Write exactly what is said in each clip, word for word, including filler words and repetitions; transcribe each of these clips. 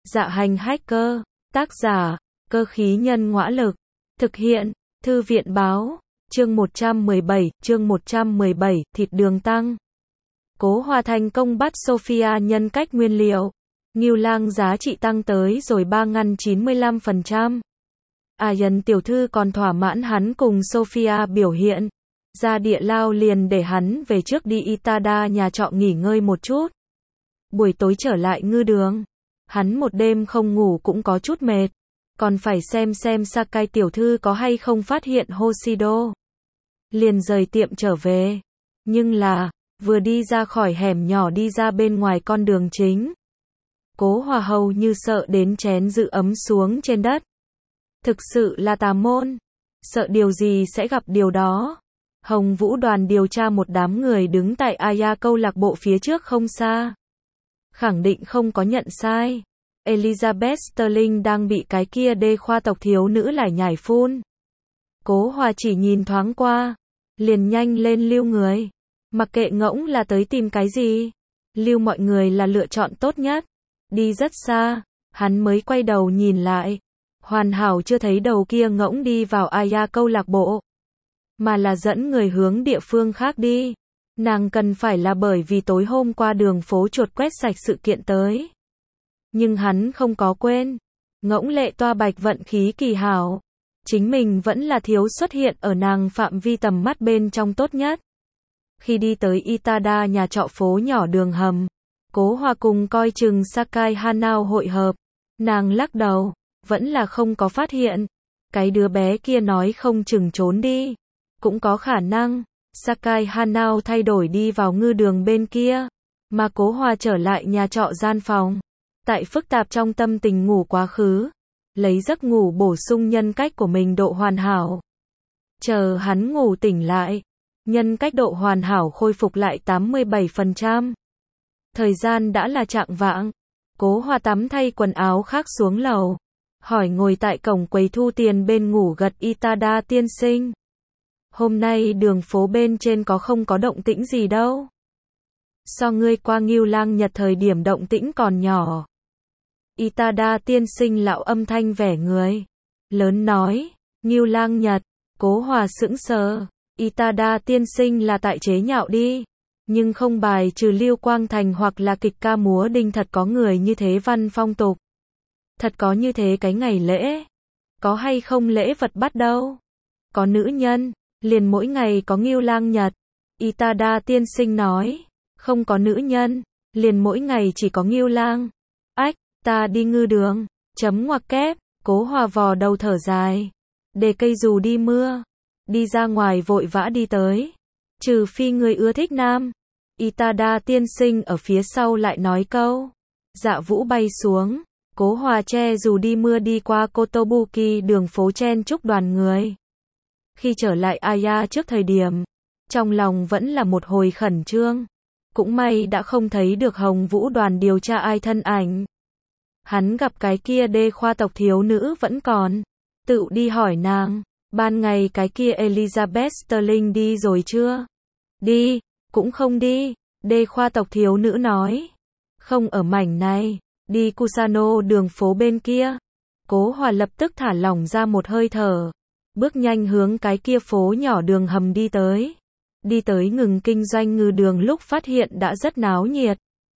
Dạ hành hacker, tác giả, cơ khí nhân ngõa lực, thực hiện, thư viện báo, chương một trăm mười bảy, chương một trăm mười bảy, thịt đường tăng. Cố Hòa thành công bắt Sophia nhân cách nguyên liệu. Ngưu Lang giá trị tăng tới rồi ba ngăn chín mươi lăm phần trăm. Aryan tiểu thư còn thỏa mãn hắn cùng Sophia biểu hiện. Ra địa lao liền để hắn về trước đi Itada nhà trọ nghỉ ngơi một chút. Buổi tối trở lại ngư đường. Hắn một đêm không ngủ cũng có chút mệt. Còn phải xem xem Sakai tiểu thư có hay không phát hiện Hoshido. Liền rời tiệm trở về. Nhưng là, vừa đi ra khỏi hẻm nhỏ đi ra bên ngoài con đường chính. Cố Hòa hầu như sợ đến chén giữ ấm xuống trên đất. Thực sự là tà môn. Sợ điều gì sẽ gặp điều đó. Hồng Vũ đoàn điều tra một đám người đứng tại Aya câu lạc bộ phía trước không xa. Khẳng định không có nhận sai. Elizabeth Sterling đang bị cái kia đê khoa tộc thiếu nữ lải nhải phun. Cố Hòa chỉ nhìn thoáng qua. Liền nhanh lên lưu người. Mặc kệ ngỗng là tới tìm cái gì. Lưu mọi người là lựa chọn tốt nhất. Đi rất xa. Hắn mới quay đầu nhìn lại. Hoàn hảo chưa thấy đầu kia ngỗng đi vào Aya câu lạc bộ. Mà là dẫn người hướng địa phương khác đi. Nàng cần phải là bởi vì tối hôm qua đường phố chuột quét sạch sự kiện tới. Nhưng hắn không có quên. Ngỗng lệ toa bạch vận khí kỳ hảo. Chính mình vẫn là thiếu xuất hiện ở nàng phạm vi tầm mắt bên trong tốt nhất. Khi đi tới Itada nhà trọ phố nhỏ đường hầm. Cố Hòa cùng coi chừng Sakai Hanao hội hợp. Nàng lắc đầu. Vẫn là không có phát hiện. Cái đứa bé kia nói không chừng trốn đi. Cũng có khả năng. Sakai Hanao thay đổi đi vào ngư đường bên kia. Mà Cố Hòa trở lại nhà trọ gian phòng. Tại phức tạp trong tâm tình ngủ quá khứ. Lấy giấc ngủ bổ sung nhân cách của mình độ hoàn hảo. Chờ hắn ngủ tỉnh lại. Nhân cách độ hoàn hảo khôi phục lại tám mươi bảy phần trăm. Thời gian đã là chạng vạng. Cố Hòa tắm thay quần áo khác xuống lầu. Hỏi ngồi tại cổng quầy thu tiền bên ngủ gật Itada tiên sinh. Hôm nay đường phố bên trên có không có động tĩnh gì đâu. So ngươi qua Ngưu Lang Nhật thời điểm động tĩnh còn nhỏ. Itada tiên sinh lão âm thanh vẻ người. Lớn nói, Ngưu Lang Nhật, Cố Hòa sững sờ. Itada tiên sinh là tại chế nhạo đi. Nhưng không bài trừ Lưu Quang Thành hoặc là kịch ca múa đinh thật có người như thế văn phong tục. Thật có như thế cái ngày lễ. Có hay không lễ vật bắt đâu. Có nữ nhân. Liền mỗi ngày có Ngưu Lang Nhật. Itada tiên sinh nói. Không có nữ nhân. Liền mỗi ngày chỉ có Ngưu Lang. Ách, ta đi ngư đường. Chấm ngoặc kép. Cố Hòa vò đầu thở dài. Để cây dù đi mưa. Đi ra ngoài vội vã đi tới. Trừ phi người ưa thích nam. Itada tiên sinh ở phía sau lại nói câu. Dạ vũ bay xuống. Cố Hòa che dù đi mưa đi qua Kotobuki đường phố chen chúc đoàn người. Khi trở lại Aya trước thời điểm, trong lòng vẫn là một hồi khẩn trương. Cũng may đã không thấy được Hồng Vũ đoàn điều tra ai thân ảnh. Hắn gặp cái kia đê khoa tộc thiếu nữ vẫn còn. Tự đi hỏi nàng, ban ngày cái kia Elizabeth Sterling đi rồi chưa? Đi, cũng không đi, đê khoa tộc thiếu nữ nói. Không ở mảnh này, đi Kusano đường phố bên kia. Cố Hòa lập tức thả lỏng ra một hơi thở. Bước nhanh hướng cái kia phố nhỏ đường hầm đi tới. Đi tới ngừng kinh doanh ngư đường lúc phát hiện đã rất náo nhiệt.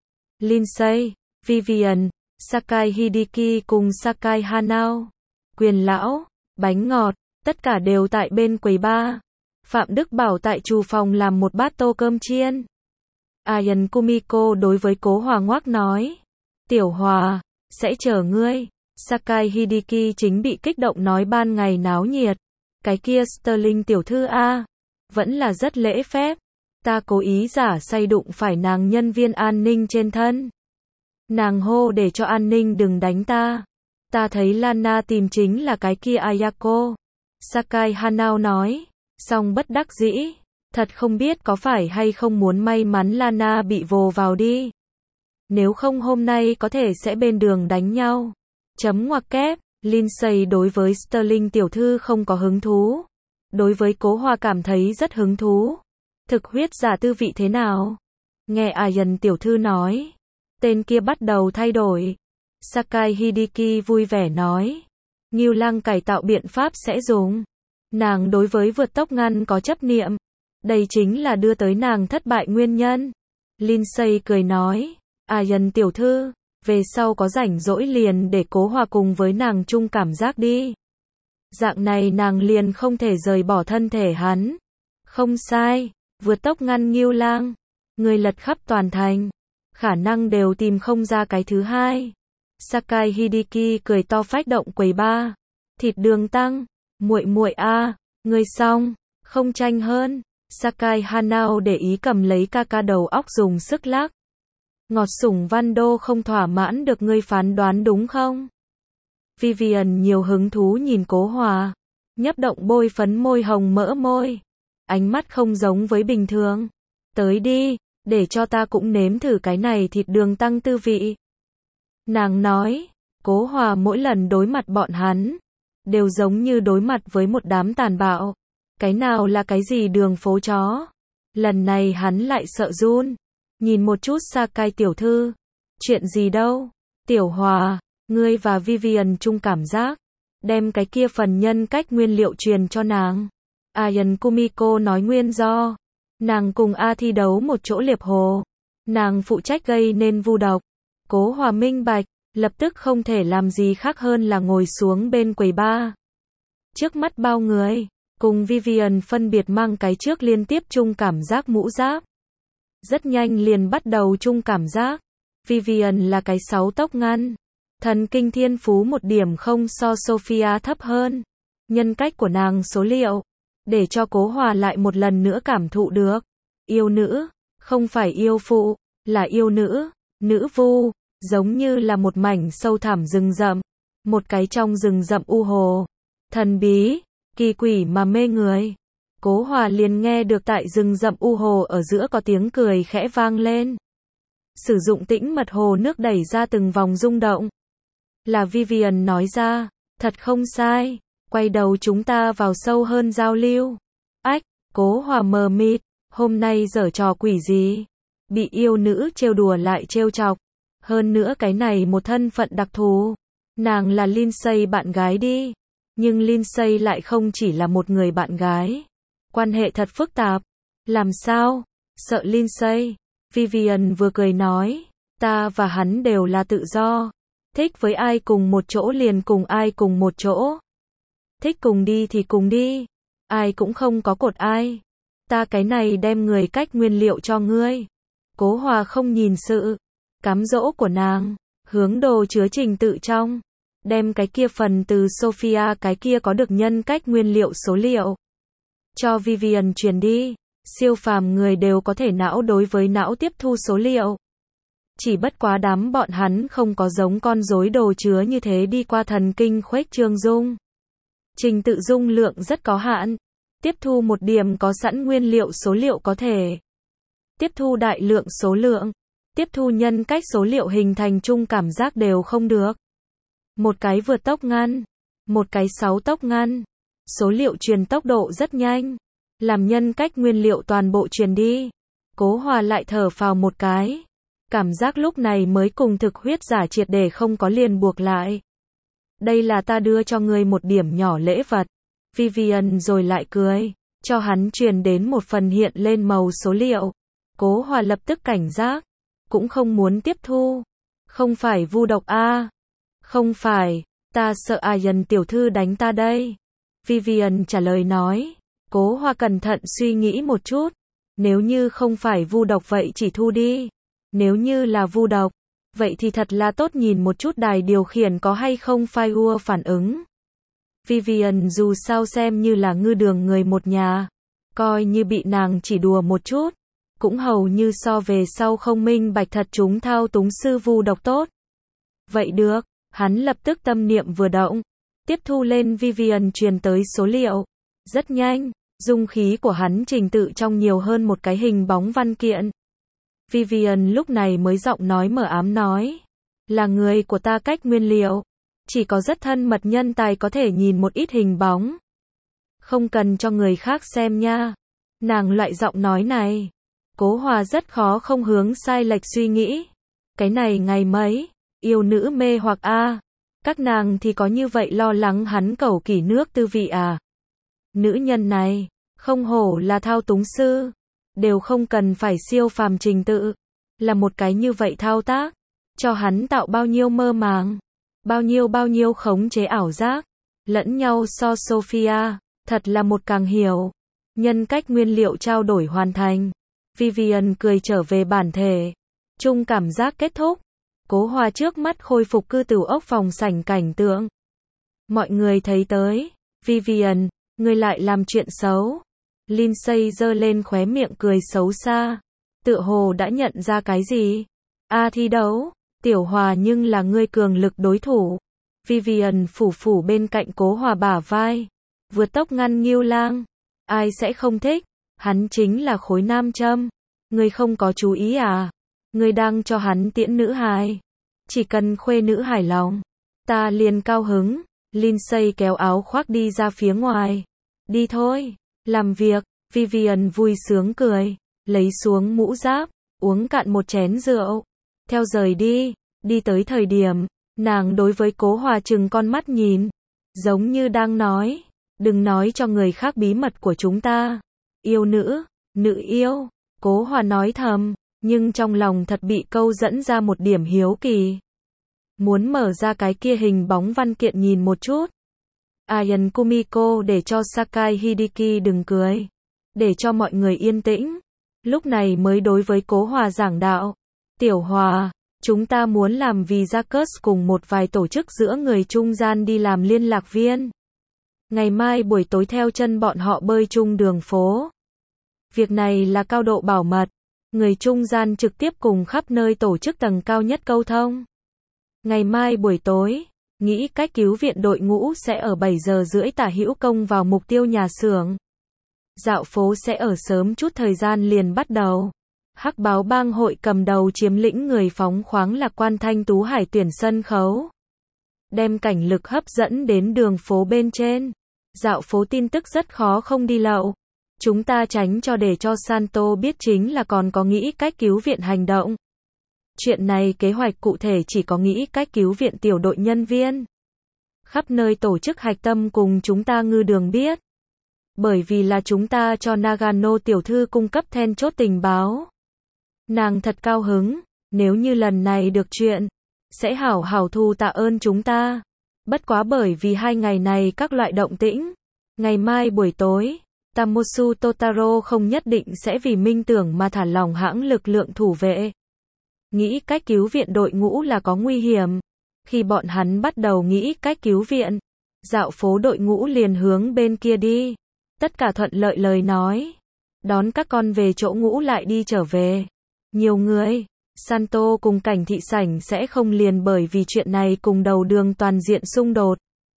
Lindsay, Vivian, Sakai Hideki cùng Sakai Hanao. Quyền lão, bánh ngọt, tất cả đều tại bên quầy bar. Phạm Đức Bảo tại trù phòng làm một bát tô cơm chiên. Aryan Kumiko đối với Cố Hòa ngoác nói. Tiểu Hòa, sẽ chờ ngươi. Sakai Hideki chính bị kích động nói ban ngày náo nhiệt. Cái kia Sterling tiểu thư A. Vẫn là rất lễ phép. Ta cố ý giả say đụng phải nàng nhân viên an ninh trên thân. Nàng hô để cho an ninh đừng đánh ta. Ta thấy Lana tìm chính là cái kia Ayako. Sakai Hanao nói. Song bất đắc dĩ. Thật không biết có phải hay không muốn may mắn Lana bị vồ vào đi. Nếu không hôm nay có thể sẽ bên đường đánh nhau. Chấm ngoặc kép. Lindsay đối với Sterling tiểu thư không có hứng thú. Đối với Cố Hòa cảm thấy rất hứng thú. Thực huyết giả tư vị thế nào? Nghe Aryan tiểu thư nói. Tên kia bắt đầu thay đổi. Sakai Hideki vui vẻ nói. Ngưu Lăng cải tạo biện pháp sẽ dùng. Nàng đối với vượt tốc ngăn có chấp niệm. Đây chính là đưa tới nàng thất bại nguyên nhân. Lindsay cười nói. Ayan tiểu thư, về sau có rảnh rỗi liền để Cố Hòa cùng với nàng chung cảm giác đi. Dạng này nàng liền không thể rời bỏ thân thể hắn. Không sai, vượt tốc ngăn Ngưu Lang. Người lật khắp toàn thành. Khả năng đều tìm không ra cái thứ hai. Sakai Hideki cười to phách động quầy ba. Thịt đường tăng, muội muội a, ngươi xong, không tranh hơn. Sakai Hanao để ý cầm lấy ca ca đầu óc dùng sức lắc. Ngọt sủng Văn Đô không thỏa mãn được ngươi phán đoán đúng không? Vivian nhiều hứng thú nhìn Cố Hòa, nhấp động bôi phấn môi hồng mỡ môi. Ánh mắt không giống với bình thường. Tới đi, để cho ta cũng nếm thử cái này thịt đường tăng tư vị. Nàng nói, Cố Hòa mỗi lần đối mặt bọn hắn, đều giống như đối mặt với một đám tàn bạo. Cái nào là cái gì đường phố chó. Lần này hắn lại sợ run. Nhìn một chút Sakai tiểu thư. Chuyện gì đâu? Tiểu Hòa, ngươi và Vivian chung cảm giác. Đem cái kia phần nhân cách nguyên liệu truyền cho nàng. Ayan Kumiko nói nguyên do. Nàng cùng A thi đấu một chỗ liệp hồ. Nàng phụ trách gây nên vu độc. Cố Hòa minh bạch, lập tức không thể làm gì khác hơn là ngồi xuống bên quầy ba. Trước mắt bao người, cùng Vivian phân biệt mang cái trước liên tiếp chung cảm giác mũ giáp. Rất nhanh liền bắt đầu chung cảm giác. Vivian là cái sáu tốc ngăn. Thần kinh thiên phú một điểm không so Sophia thấp hơn. Nhân cách của nàng số liệu. Để cho Cố Hòa lại một lần nữa cảm thụ được. Yêu nữ, không phải yêu phụ, là yêu nữ, nữ vu, giống như là một mảnh sâu thẳm rừng rậm. Một cái trong rừng rậm u hồ. Thần bí, kỳ quỷ mà mê người. Cố Hòa liền nghe được tại rừng rậm u hồ ở giữa có tiếng cười khẽ vang lên. Sử dụng tĩnh mật hồ nước đẩy ra từng vòng rung động. Là Vivian nói ra, thật không sai, quay đầu chúng ta vào sâu hơn giao lưu. Ách, Cố Hòa mờ mịt, hôm nay giở trò quỷ gì? Bị yêu nữ trêu đùa lại trêu chọc. Hơn nữa cái này một thân phận đặc thù. Nàng là Lindsay bạn gái đi. Nhưng Lindsay lại không chỉ là một người bạn gái. Quan hệ thật phức tạp. Làm sao? Sợ Lindsay. Vivian vừa cười nói. Ta và hắn đều là tự do. Thích với ai cùng một chỗ liền cùng ai cùng một chỗ. Thích cùng đi thì cùng đi. Ai cũng không có cột ai. Ta cái này đem người cách nguyên liệu cho ngươi. Cố Hòa không nhìn sự cám dỗ của nàng. Hướng đồ chứa trình tự trong. Đem cái kia phần từ Sophia cái kia có được nhân cách nguyên liệu số liệu. Cho Vivian truyền đi. Siêu phàm người đều có thể não đối với não tiếp thu số liệu. Chỉ bất quá đám bọn hắn không có giống con rối đồ chứa như thế đi qua thần kinh khuếch trương dung. Trình tự dung lượng rất có hạn. Tiếp thu một điểm có sẵn nguyên liệu số liệu có thể. Tiếp thu đại lượng số lượng. Tiếp thu nhân cách số liệu hình thành chung cảm giác đều không được. Một cái vượt tốc ngăn. Một cái sáu tốc ngăn. Số liệu truyền tốc độ rất nhanh. Làm nhân cách nguyên liệu toàn bộ truyền đi. Cố Hòa lại thở phào một cái. Cảm giác lúc này mới cùng thực huyết giả triệt để không có liền buộc lại. Đây là ta đưa cho ngươi một điểm nhỏ lễ vật. Vivian rồi lại cười. Cho hắn truyền đến một phần hiện lên màu số liệu. Cố Hòa lập tức cảnh giác. Cũng không muốn tiếp thu. Không phải vu độc a? Không phải, ta sợ Ayan tiểu thư đánh ta đây. Vivian trả lời nói. Cố Hòa cẩn thận suy nghĩ một chút. Nếu như không phải vu độc vậy chỉ thu đi. Nếu như là vu độc, vậy thì thật là tốt nhìn một chút đài điều khiển có hay không firewall phản ứng. Vivian dù sao xem như là ngư đường người một nhà. Coi như bị nàng chỉ đùa một chút. Cũng hầu như so về sau không minh bạch thật chúng thao túng sư vu độc tốt. Vậy được, hắn lập tức tâm niệm vừa động. Tiếp thu lên Vivian truyền tới số liệu. Rất nhanh, dung khí của hắn trình tự trong nhiều hơn một cái hình bóng văn kiện. Vivian lúc này mới giọng nói mờ ám nói. Là người của ta cách nguyên liệu. Chỉ có rất thân mật nhân tài có thể nhìn một ít hình bóng. Không cần cho người khác xem nha. Nàng loại giọng nói này. Cố Hòa rất khó không hướng sai lệch suy nghĩ. Cái này ngày mấy. Yêu nữ mê hoặc a. Các nàng thì có như vậy lo lắng hắn cầu kỳ nước tư vị à. Nữ nhân này, không hổ là thao túng sư. Đều không cần phải siêu phàm trình tự. Là một cái như vậy thao tác. Cho hắn tạo bao nhiêu mơ màng. Bao nhiêu bao nhiêu khống chế ảo giác. Lẫn nhau so Sophia. Thật là một càng hiểu. Nhân cách nguyên liệu trao đổi hoàn thành. Vivian cười trở về bản thể. Chung cảm giác kết thúc. Cố Hòa trước mắt khôi phục cư tửu ốc phòng sảnh cảnh tượng. Mọi người thấy tới. Vivian, ngươi lại làm chuyện xấu. Lindsay giơ lên khóe miệng cười xấu xa. Tựa hồ đã nhận ra cái gì? A thi đấu. Tiểu Hòa nhưng là ngươi cường lực đối thủ. Vivian phủ phủ bên cạnh Cố Hòa bả vai. Vượt tốc ngăn Ngưu Lang. Ai sẽ không thích? Hắn chính là khối nam châm. Ngươi không có chú ý à? Ngươi đang cho hắn tiễn nữ hài. Chỉ cần khuê nữ hài lòng. Ta liền cao hứng. Lindsay kéo áo khoác đi ra phía ngoài. Đi thôi. Làm việc. Vivian vui sướng cười. Lấy xuống mũ giáp. Uống cạn một chén rượu. Theo rời đi. Đi tới thời điểm. Nàng đối với Cố Hòa trừng con mắt nhìn. Giống như đang nói. Đừng nói cho người khác bí mật của chúng ta. Yêu nữ. Nữ yêu. Cố Hòa nói thầm. Nhưng trong lòng thật bị câu dẫn ra một điểm hiếu kỳ. Muốn mở ra cái kia hình bóng văn kiện nhìn một chút. Ayan Kumiko để cho Sakai Hideki đừng cười. Để cho mọi người yên tĩnh. Lúc này mới đối với Cố Hòa giảng đạo. Tiểu Hòa, chúng ta muốn làm visa curse cùng một vài tổ chức giữa người trung gian đi làm liên lạc viên. Ngày mai buổi tối theo chân bọn họ bơi chung đường phố. Việc này là cao độ bảo mật. Người trung gian trực tiếp cùng khắp nơi tổ chức tầng cao nhất câu thông. Ngày mai buổi tối, nghĩ cách cứu viện đội ngũ sẽ ở bảy giờ rưỡi tả hữu công vào mục tiêu nhà xưởng. Dạo phố sẽ ở sớm chút thời gian liền bắt đầu. Hắc báo bang hội cầm đầu chiếm lĩnh người phóng khoáng Lạc Quan Thanh Tú Hải tuyển sân khấu. Đem cảnh lực hấp dẫn đến đường phố bên trên. Dạo phố tin tức rất khó không đi lậu. Chúng ta tránh cho để cho Santo biết chính là còn có nghĩ cách cứu viện hành động. Chuyện này kế hoạch cụ thể chỉ có nghĩ cách cứu viện tiểu đội nhân viên. Khắp nơi tổ chức hạch tâm cùng chúng ta ngư đường biết. Bởi vì là chúng ta cho Nagano tiểu thư cung cấp then chốt tình báo. Nàng thật cao hứng, nếu như lần này được chuyện, sẽ hảo hảo thu tạ ơn chúng ta. Bất quá bởi vì hai ngày này các loại động tĩnh. Ngày mai buổi tối, Tamosu Totaro không nhất định sẽ vì minh tưởng mà thả lỏng hãng lực lượng thủ vệ. Nghĩ cách cứu viện đội ngũ là có nguy hiểm. Khi bọn hắn bắt đầu nghĩ cách cứu viện, dạo phố đội ngũ liền hướng bên kia đi. Tất cả thuận lợi lời nói. Đón các con về chỗ ngũ lại đi trở về. Nhiều người, Santo cùng cảnh thị sảnh sẽ không liền bởi vì chuyện này cùng đầu đường toàn diện xung đột.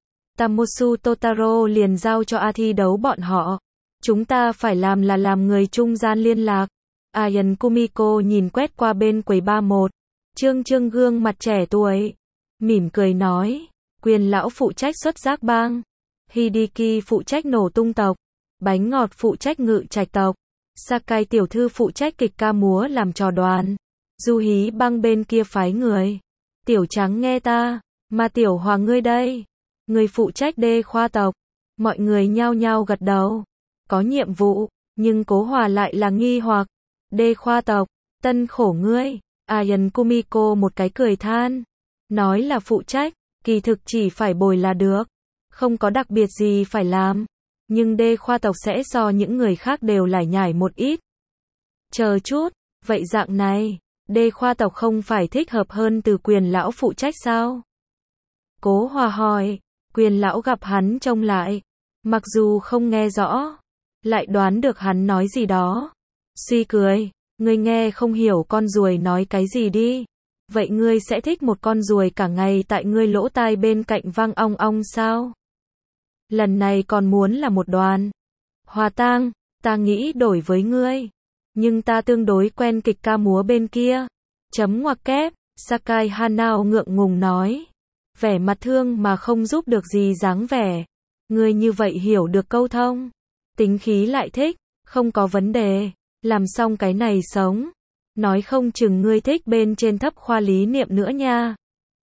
Tamosu Totaro liền giao cho A thi đấu bọn họ. Chúng ta phải làm là làm người trung gian liên lạc. Ayan Kumiko nhìn quét qua bên quầy ba một. Trương Trương gương mặt trẻ tuổi. Mỉm cười nói. Quyền lão phụ trách xuất giác bang. Hideki phụ trách nổ tung tộc. Bánh ngọt phụ trách ngự trạch tộc. Sakai tiểu thư phụ trách kịch ca múa làm trò đoàn. Du hí băng bên kia phái người. Tiểu trắng nghe ta. Mà tiểu hòa ngươi đây. Người phụ trách đê khoa tộc. Mọi người nhao nhao gật đầu. Có nhiệm vụ. Nhưng Cố Hòa lại là nghi hoặc. Đê khoa tộc. Tân khổ ngươi. Ayan Kumiko một cái cười than. Nói là phụ trách. Kỳ thực chỉ phải bồi là được. Không có đặc biệt gì phải làm. Nhưng đê khoa tộc sẽ so những người khác đều lải nhải một ít. Chờ chút, vậy dạng này, đê khoa tộc không phải thích hợp hơn từ quyền lão phụ trách sao? Cố Hòa hỏi, quyền lão gặp hắn trông lại. Mặc dù không nghe rõ, lại đoán được hắn nói gì đó. Suy cười, ngươi nghe không hiểu con ruồi nói cái gì đi. Vậy ngươi sẽ thích một con ruồi cả ngày tại ngươi lỗ tai bên cạnh vang ong ong sao? Lần này còn muốn là một đoàn. Hòa tang, ta nghĩ đổi với ngươi. Nhưng ta tương đối quen kịch ca múa bên kia. Chấm ngoặc kép, Sakai Hanao ngượng ngùng nói. Vẻ mặt thương mà không giúp được gì dáng vẻ. Ngươi như vậy hiểu được câu thông. Tính khí lại thích, không có vấn đề. Làm xong cái này sống. Nói không chừng ngươi thích bên trên thấp khoa lý niệm nữa nha.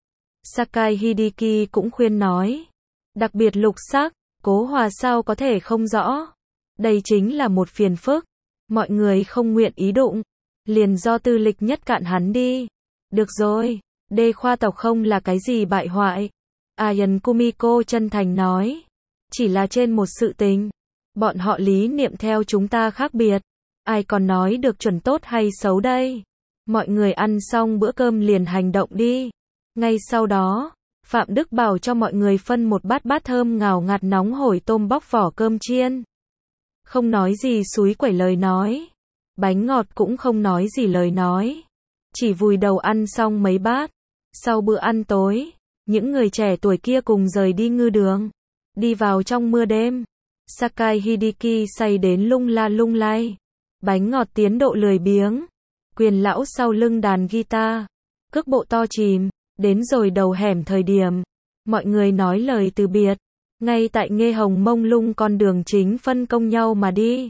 Sakai Hideki cũng khuyên nói. Đặc biệt lục sắc, Cố Hòa sao có thể không rõ. Đây chính là một phiền phức. Mọi người không nguyện ý đụng. Liền do tư lịch nhất cạn hắn đi. Được rồi, đê khoa tộc không là cái gì bại hoại. Ayan Kumiko chân thành nói. Chỉ là trên một sự tình. Bọn họ lý niệm theo chúng ta khác biệt. Ai còn nói được chuẩn tốt hay xấu đây? Mọi người ăn xong bữa cơm liền hành động đi. Ngay sau đó, Phạm Đức bảo cho mọi người phân một bát bát thơm ngào ngạt nóng hổi tôm bóc vỏ cơm chiên. Không nói gì xúi quẩy lời nói. Bánh ngọt cũng không nói gì lời nói. Chỉ vùi đầu ăn xong mấy bát. Sau bữa ăn tối, những người trẻ tuổi kia cùng rời đi ngư đường. Đi vào trong mưa đêm. Sakai Hideki say đến lung la lung lay. Bánh ngọt tiến độ lười biếng. Quyền lão sau lưng đàn guitar. Cước bộ to chìm. Đến rồi đầu hẻm thời điểm. Mọi người nói lời từ biệt. Ngay tại Nghê Hồng mông lung con đường chính phân công nhau mà đi.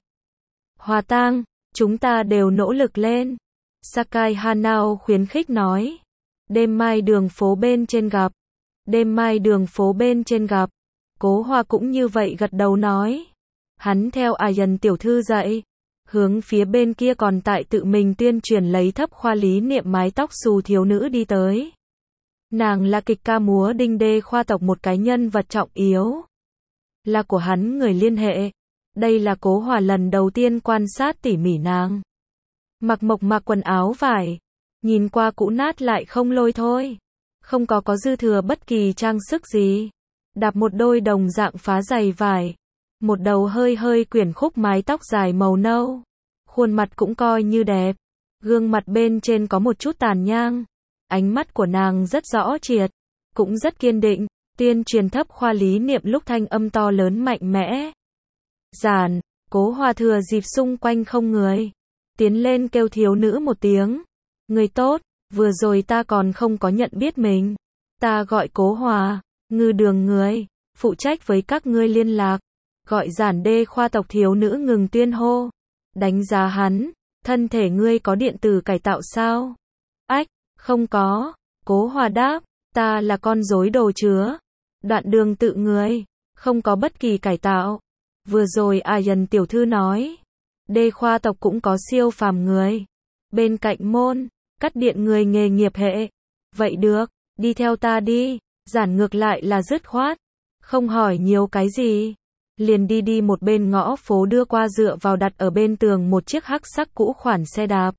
Hòa tang, chúng ta đều nỗ lực lên. Sakai Hanao khuyến khích nói. Đêm mai đường phố bên trên gặp. Đêm mai đường phố bên trên gặp. Cố Hòa cũng như vậy gật đầu nói. Hắn theo Ayan tiểu thư dạy. Hướng phía bên kia còn tại tự mình tuyên truyền lấy thấp khoa lý niệm mái tóc xù thiếu nữ đi tới. Nàng là kịch ca múa đinh đê khoa tộc một cái nhân vật trọng yếu. Là của hắn người liên hệ. Đây là Cố Hòa lần đầu tiên quan sát tỉ mỉ nàng. Mặc mộc mạc quần áo vải. Nhìn qua cũ nát lại không lôi thôi. Không có có dư thừa bất kỳ trang sức gì. Đạp một đôi đồng dạng phá giày vải. Một đầu hơi hơi quyển khúc mái tóc dài màu nâu. Khuôn mặt cũng coi như đẹp. Gương mặt bên trên có một chút tàn nhang. Ánh mắt của nàng rất rõ triệt. Cũng rất kiên định. Tuyên truyền thấp khoa lý niệm lúc thanh âm to lớn mạnh mẽ. Giản, Cố Hòa thừa dịp xung quanh không người. Tiến lên kêu thiếu nữ một tiếng. Người tốt, vừa rồi ta còn không có nhận biết mình. Ta gọi Cố Hòa, ngư đường người, phụ trách với các ngươi liên lạc. Gọi Giản đê khoa tộc thiếu nữ ngừng tuyên hô. Đánh giá hắn, thân thể ngươi có điện tử cải tạo sao? Ách, không có. Cố Hòa đáp, ta là con rối đồ chứa. Đoạn đường tự người, không có bất kỳ cải tạo. Vừa rồi Ayan tiểu thư nói, đê khoa tộc cũng có siêu phàm người. Bên cạnh môn, cắt điện người nghề nghiệp hệ. Vậy được, đi theo ta đi. Giản ngược lại là dứt khoát. Không hỏi nhiều cái gì. Liền đi đi một bên ngõ phố đưa qua dựa vào đặt ở bên tường một chiếc hắc sắc cũ khoản xe đạp.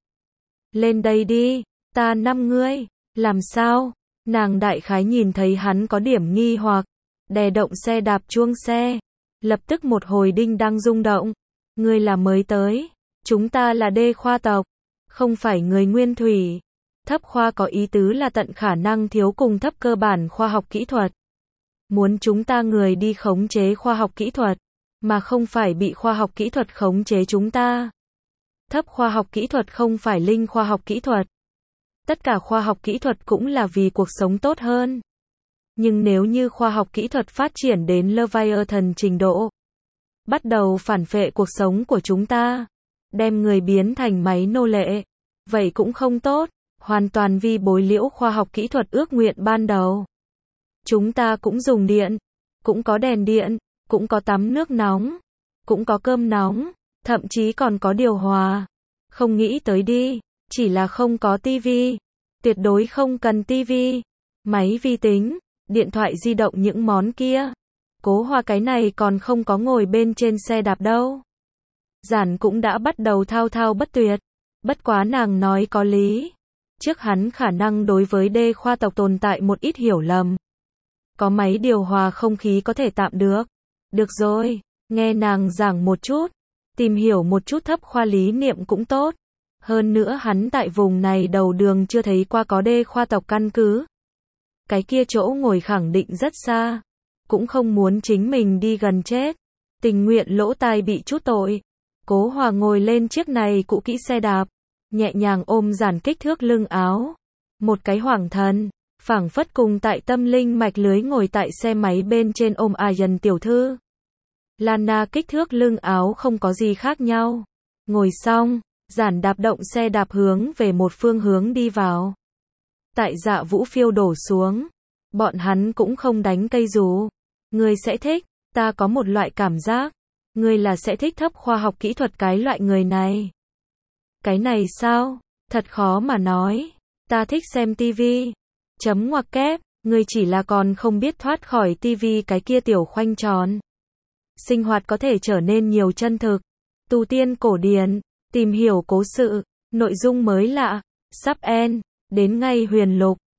Lên đây đi, ta năm ngươi. Làm sao? Nàng đại khái nhìn thấy hắn có điểm nghi hoặc. Đè động xe đạp chuông xe. Lập tức một hồi đinh đang rung động. Ngươi là mới tới. Chúng ta là đê khoa tộc. Không phải người nguyên thủy. Thấp khoa có ý tứ là tận khả năng thiếu cùng thấp cơ bản khoa học kỹ thuật. Muốn chúng ta người đi khống chế khoa học kỹ thuật. Mà không phải bị khoa học kỹ thuật khống chế chúng ta. Thấp khoa học kỹ thuật không phải linh khoa học kỹ thuật. Tất cả khoa học kỹ thuật cũng là vì cuộc sống tốt hơn. Nhưng nếu như khoa học kỹ thuật phát triển đến Leviathan trình độ, bắt đầu phản phệ cuộc sống của chúng ta, đem người biến thành máy nô lệ, vậy cũng không tốt, hoàn toàn vi bối liễu khoa học kỹ thuật ước nguyện ban đầu. Chúng ta cũng dùng điện, cũng có đèn điện, cũng có tắm nước nóng, cũng có cơm nóng, thậm chí còn có điều hòa. Không nghĩ tới đi, chỉ là không có tivi, tuyệt đối không cần tivi, máy vi tính, điện thoại di động những món kia. Cố Hòa cái này còn không có ngồi bên trên xe đạp đâu. Giản cũng đã bắt đầu thao thao bất tuyệt. Bất quá nàng nói có lý. Trước hắn khả năng đối với đê khoa tộc tồn tại một ít hiểu lầm. Có máy điều hòa không khí có thể tạm được. Được rồi, nghe nàng giảng một chút. Tìm hiểu một chút thấp khoa lý niệm cũng tốt. Hơn nữa hắn tại vùng này đầu đường chưa thấy qua có đê khoa tộc căn cứ. Cái kia chỗ ngồi khẳng định rất xa. Cũng không muốn chính mình đi gần chết. Tình nguyện lỗ tai bị chút tội. Cố Hòa ngồi lên chiếc này cũ kỹ xe đạp. Nhẹ nhàng ôm Giản kích thước lưng áo. Một cái hoàng thần. Phảng phất cùng tại tâm linh mạch lưới ngồi tại xe máy bên trên ôm Ayan tiểu thư. Lana kích thước lưng áo không có gì khác nhau. Ngồi xong, Giản đạp động xe đạp hướng về một phương hướng đi vào. Tại Dạ Vũ Phiêu đổ xuống. Bọn hắn cũng không đánh cây dù. Ngươi sẽ thích, ta có một loại cảm giác. Ngươi là sẽ thích thấp khoa học kỹ thuật cái loại người này. Cái này sao? Thật khó mà nói. Ta thích xem tivi. Chấm ngoặc kép, ngươi chỉ là còn không biết thoát khỏi tivi cái kia tiểu khoanh tròn. Sinh hoạt có thể trở nên nhiều chân thực. Tu tiên cổ điển, tìm hiểu cố sự, nội dung mới lạ, sắp end, đến ngay huyền lục.